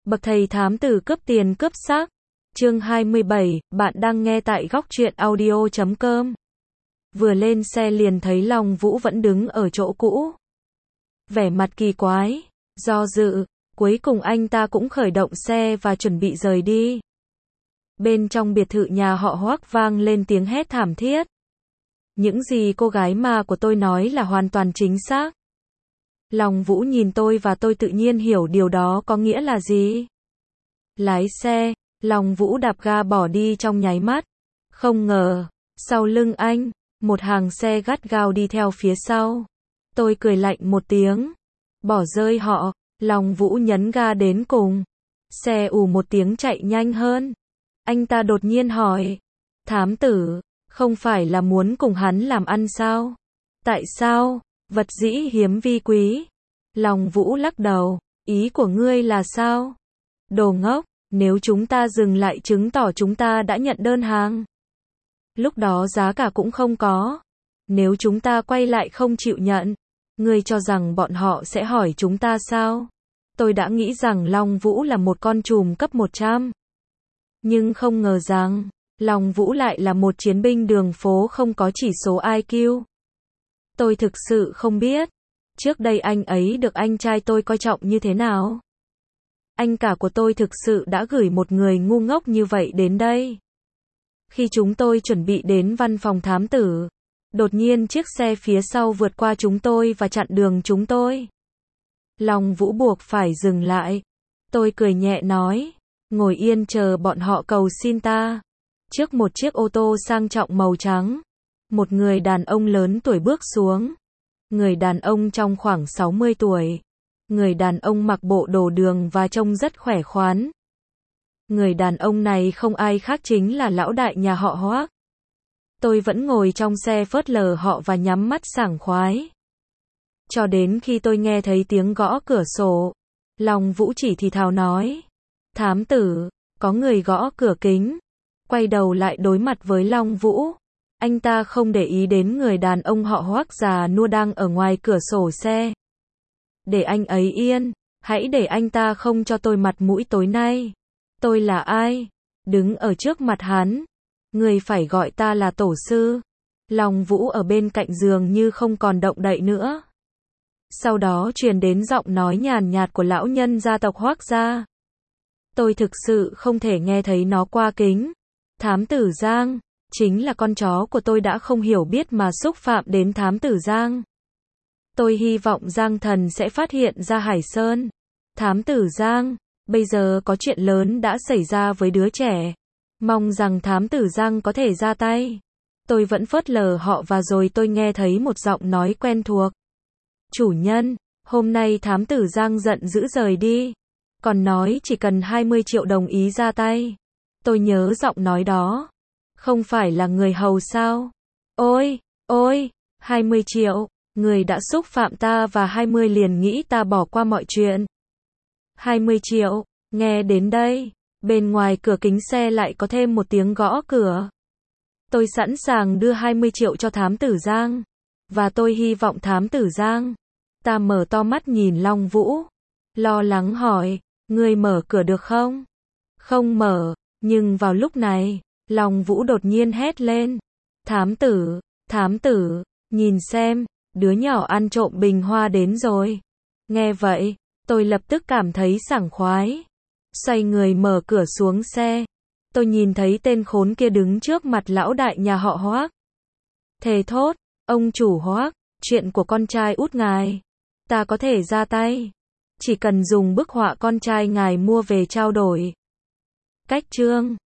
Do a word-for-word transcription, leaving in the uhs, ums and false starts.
Bậc thầy thám tử cướp tiền cướp xác. Chương hai mươi bảy, bạn đang nghe tại góc truyện audio chấm com. Vừa lên xe liền thấy Long Vũ vẫn đứng ở chỗ cũ. Vẻ mặt kỳ quái, do dự, cuối cùng anh ta cũng khởi động xe và chuẩn bị rời đi. Bên trong biệt thự nhà họ Hoắc vang lên tiếng hét thảm thiết. Những gì cô gái ma của tôi nói là hoàn toàn chính xác. Long Vũ nhìn tôi và tôi tự nhiên hiểu điều đó có nghĩa là gì. Lái xe, Long Vũ đạp ga bỏ đi trong nháy mắt. Không ngờ, sau lưng anh, một hàng xe gắt gao đi theo phía sau. Tôi cười lạnh một tiếng. Bỏ rơi họ, Long Vũ nhấn ga đến cùng. Xe ù một tiếng chạy nhanh hơn. Anh ta đột nhiên hỏi. Thám tử, không phải là muốn cùng hắn làm ăn sao? Tại sao? Vật dĩ hiếm vi quý. Long Vũ lắc đầu. Ý của ngươi là sao? Đồ ngốc, nếu chúng ta dừng lại chứng tỏ chúng ta đã nhận đơn hàng. Lúc đó giá cả cũng không có. Nếu chúng ta quay lại không chịu nhận, ngươi cho rằng bọn họ sẽ hỏi chúng ta sao? Tôi đã nghĩ rằng Long Vũ là một con trùm cấp một trăm. Nhưng không ngờ rằng, Long Vũ lại là một chiến binh đường phố không có chỉ số i kiu. Tôi thực sự không biết, trước đây anh ấy được anh trai tôi coi trọng như thế nào. Anh cả của tôi thực sự đã gửi một người ngu ngốc như vậy đến đây. Khi chúng tôi chuẩn bị đến văn phòng thám tử, đột nhiên chiếc xe phía sau vượt qua chúng tôi và chặn đường chúng tôi. Long Vũ buộc phải dừng lại. Tôi cười nhẹ nói, ngồi yên chờ bọn họ cầu xin ta. Trước một chiếc ô tô sang trọng màu trắng, một người đàn ông lớn tuổi bước xuống. Người đàn ông trong khoảng sáu mươi tuổi. Người đàn ông mặc bộ đồ đường và trông rất khỏe khoắn. Người đàn ông này không ai khác chính là lão đại nhà họ Hoắc. Tôi vẫn ngồi trong xe phớt lờ họ và nhắm mắt sảng khoái. Cho đến khi tôi nghe thấy tiếng gõ cửa sổ, Long Vũ chỉ thì thào nói. Thám tử, có người gõ cửa kính. Quay đầu lại đối mặt với Long Vũ. Anh ta không để ý đến người đàn ông họ Hoắc già nua đang ở ngoài cửa sổ xe. Để anh ấy yên, hãy để anh ta không cho tôi mặt mũi tối nay. Tôi là ai? Đứng ở trước mặt hắn. Người phải gọi ta là tổ sư. Long Vũ ở bên cạnh giường như không còn động đậy nữa. Sau đó truyền đến giọng nói nhàn nhạt của lão nhân gia tộc Hoắc gia. Tôi thực sự không thể nghe thấy nó qua kính. Thám tử Giang, chính là con chó của tôi đã không hiểu biết mà xúc phạm đến thám tử Giang. Tôi hy vọng Giang thần sẽ phát hiện ra Hải Sơn. Thám tử Giang, bây giờ có chuyện lớn đã xảy ra với đứa trẻ. Mong rằng thám tử Giang có thể ra tay. Tôi vẫn phớt lờ họ và rồi tôi nghe thấy một giọng nói quen thuộc. Chủ nhân, hôm nay thám tử Giang giận dữ rời đi. Còn nói chỉ cần hai mươi triệu đồng ý ra tay. Tôi nhớ giọng nói đó. Không phải là người hầu sao? Ôi, ôi, hai mươi triệu. Người đã xúc phạm ta và hai mươi liền nghĩ ta bỏ qua mọi chuyện. hai mươi triệu, nghe đến đây, bên ngoài cửa kính xe lại có thêm một tiếng gõ cửa. Tôi sẵn sàng đưa hai mươi triệu cho thám tử Giang. Và tôi hy vọng thám tử Giang. Ta mở to mắt nhìn Long Vũ. Lo lắng hỏi, ngươi mở cửa được không? Không mở, nhưng vào lúc này, Long Vũ đột nhiên hét lên. Thám tử, thám tử, nhìn xem. Đứa nhỏ ăn trộm bình hoa đến rồi. Nghe vậy, tôi lập tức cảm thấy sảng khoái. Xoay người mở cửa xuống xe. Tôi nhìn thấy tên khốn kia đứng trước mặt lão đại nhà họ Hoắc. Thề thốt, ông chủ Hoắc, chuyện của con trai út ngài, ta có thể ra tay. Chỉ cần dùng bức họa con trai ngài mua về trao đổi. Cách chương